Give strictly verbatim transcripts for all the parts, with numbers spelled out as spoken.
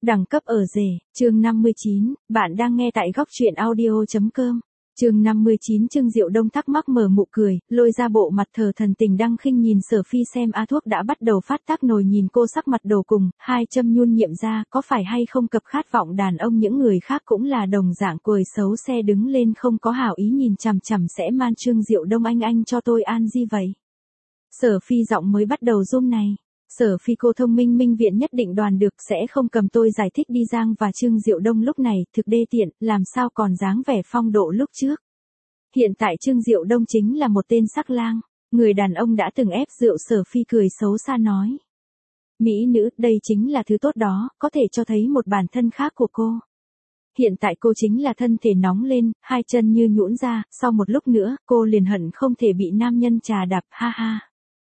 Đẳng cấp ở rể, chương năm mươi chín, bạn đang nghe tại góc truyện audio.com. Chương năm mươi chín Trương Diệu Đông thắc mắc mở mụ cười, lôi ra bộ mặt thờ thần tình đăng khinh nhìn Sở Phi xem A Thuốc đã bắt đầu phát tác nồi nhìn cô sắc mặt đồ cùng, hai châm nhun nhiệm ra, có phải hay không cập khát vọng đàn ông những người khác cũng là đồng dạng cười xấu xe đứng lên không có hảo ý nhìn chằm chằm sẽ man Trương Diệu Đông anh anh cho tôi an gì vậy. Sở Phi giọng mới bắt đầu run này. Sở Phi cô thông minh minh viện nhất định đoàn được sẽ không cầm tôi giải thích đi Giang và Trương Diệu Đông lúc này thực đê tiện, làm sao còn dáng vẻ phong độ lúc trước. Hiện tại Trương Diệu Đông chính là một tên sắc lang, người đàn ông đã từng ép rượu. Sở Phi cười xấu xa nói. Mỹ nữ, đây chính là thứ tốt đó, có thể cho thấy một bản thân khác của cô. Hiện tại cô chính là thân thể nóng lên, hai chân như nhũn ra, sau một lúc nữa, cô liền hận không thể bị nam nhân trà đạp, ha ha.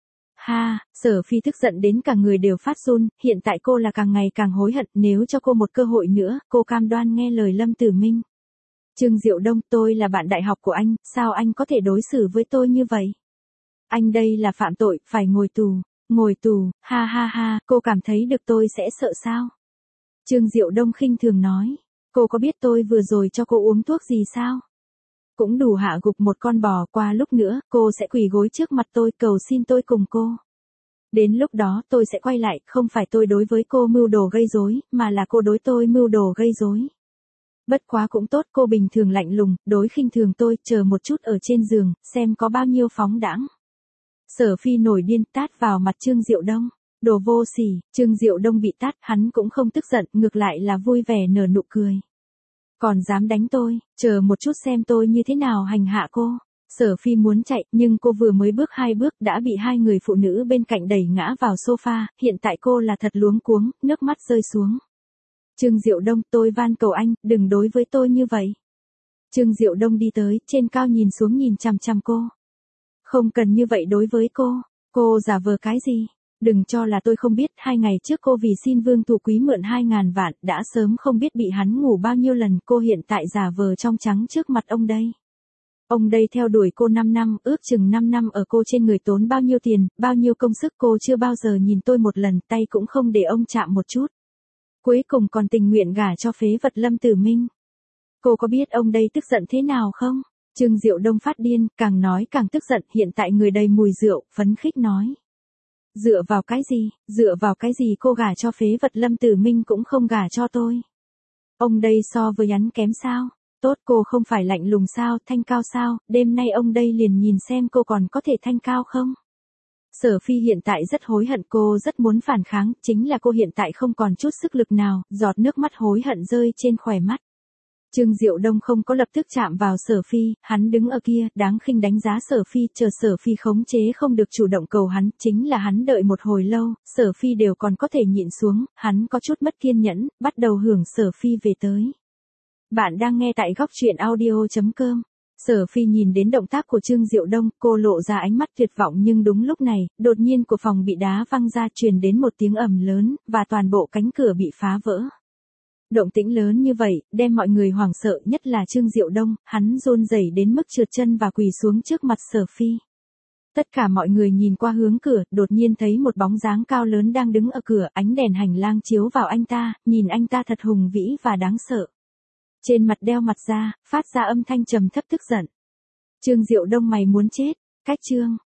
Ha, Sở Phi tức giận đến cả người đều phát run, hiện tại cô là càng ngày càng hối hận, nếu cho cô một cơ hội nữa, cô cam đoan nghe lời Lâm Tử Minh. Trương Diệu Đông, tôi là bạn đại học của anh, sao anh có thể đối xử với tôi như vậy? Anh đây là phạm tội, phải ngồi tù, ngồi tù, ha ha ha, cô cảm thấy được tôi sẽ sợ sao? Trương Diệu Đông khinh thường nói, cô có biết tôi vừa rồi cho cô uống thuốc gì sao? Cũng đủ hạ gục một con bò, qua lúc nữa, cô sẽ quỳ gối trước mặt tôi cầu xin tôi cùng cô. Đến lúc đó tôi sẽ quay lại, không phải tôi đối với cô mưu đồ gây rối, mà là cô đối tôi mưu đồ gây rối. Bất quá cũng tốt, cô bình thường lạnh lùng, đối khinh thường tôi, chờ một chút ở trên giường, xem có bao nhiêu phóng đãng. Sở Phi nổi điên tát vào mặt Trương Diệu Đông. Đồ vô sỉ, Trương Diệu Đông bị tát, hắn cũng không tức giận, ngược lại là vui vẻ nở nụ cười. Còn dám đánh tôi, chờ một chút xem tôi như thế nào hành hạ cô. Sở Phi muốn chạy, nhưng cô vừa mới bước hai bước đã bị hai người phụ nữ bên cạnh đẩy ngã vào sofa, hiện tại cô là thật luống cuống, nước mắt rơi xuống. Trương Diệu Đông, tôi van cầu anh, đừng đối với tôi như vậy. Trương Diệu Đông đi tới, trên cao nhìn xuống nhìn chằm chằm cô. Không cần như vậy đối với cô, cô giả vờ cái gì? Đừng cho là tôi không biết, hai ngày trước cô vì xin Vương Thủ Quý mượn hai ngàn vạn, đã sớm không biết bị hắn ngủ bao nhiêu lần, cô hiện tại giả vờ trong trắng trước mặt ông đây. Ông đây theo đuổi cô năm năm, ước chừng năm năm ở cô trên người tốn bao nhiêu tiền, bao nhiêu công sức, cô chưa bao giờ nhìn tôi một lần, tay cũng không để ông chạm một chút. Cuối cùng còn tình nguyện gả cho phế vật Lâm Tử Minh. Cô có biết ông đây tức giận thế nào không? Trương Diệu Đông phát điên, càng nói càng tức giận, hiện tại người đầy mùi rượu, phấn khích nói. Dựa vào cái gì, dựa vào cái gì cô gả cho phế vật Lâm Tử Minh cũng không gả cho tôi. Ông đây so với hắn kém sao? Tốt, cô không phải lạnh lùng sao, thanh cao sao, đêm nay ông đây liền nhìn xem cô còn có thể thanh cao không? Sở Phi hiện tại rất hối hận, cô rất muốn phản kháng, chính là cô hiện tại không còn chút sức lực nào, giọt nước mắt hối hận rơi trên khóe mắt. Trương Diệu Đông không có lập tức chạm vào Sở Phi, hắn đứng ở kia, đáng khinh đánh giá Sở Phi, chờ Sở Phi khống chế không được chủ động cầu hắn, chính là hắn đợi một hồi lâu, Sở Phi đều còn có thể nhịn xuống, hắn có chút mất kiên nhẫn, bắt đầu hưởng Sở Phi về tới. Bạn đang nghe tại góc truyện audio.com. Sở Phi nhìn đến động tác của Trương Diệu Đông, cô lộ ra ánh mắt tuyệt vọng, nhưng đúng lúc này, đột nhiên của phòng bị đá văng ra, truyền đến một tiếng ầm lớn, và toàn bộ cánh cửa bị phá vỡ. Động tĩnh lớn như vậy, đem mọi người hoảng sợ, nhất là Trương Diệu Đông, hắn run rẩy đến mức trượt chân và quỳ xuống trước mặt Sở Phi. Tất cả mọi người nhìn qua hướng cửa, đột nhiên thấy một bóng dáng cao lớn đang đứng ở cửa, ánh đèn hành lang chiếu vào anh ta, nhìn anh ta thật hùng vĩ và đáng sợ. Trên mặt đeo mặt ra, phát ra âm thanh trầm thấp tức giận. Trương Diệu Đông, mày muốn chết, cách Trương.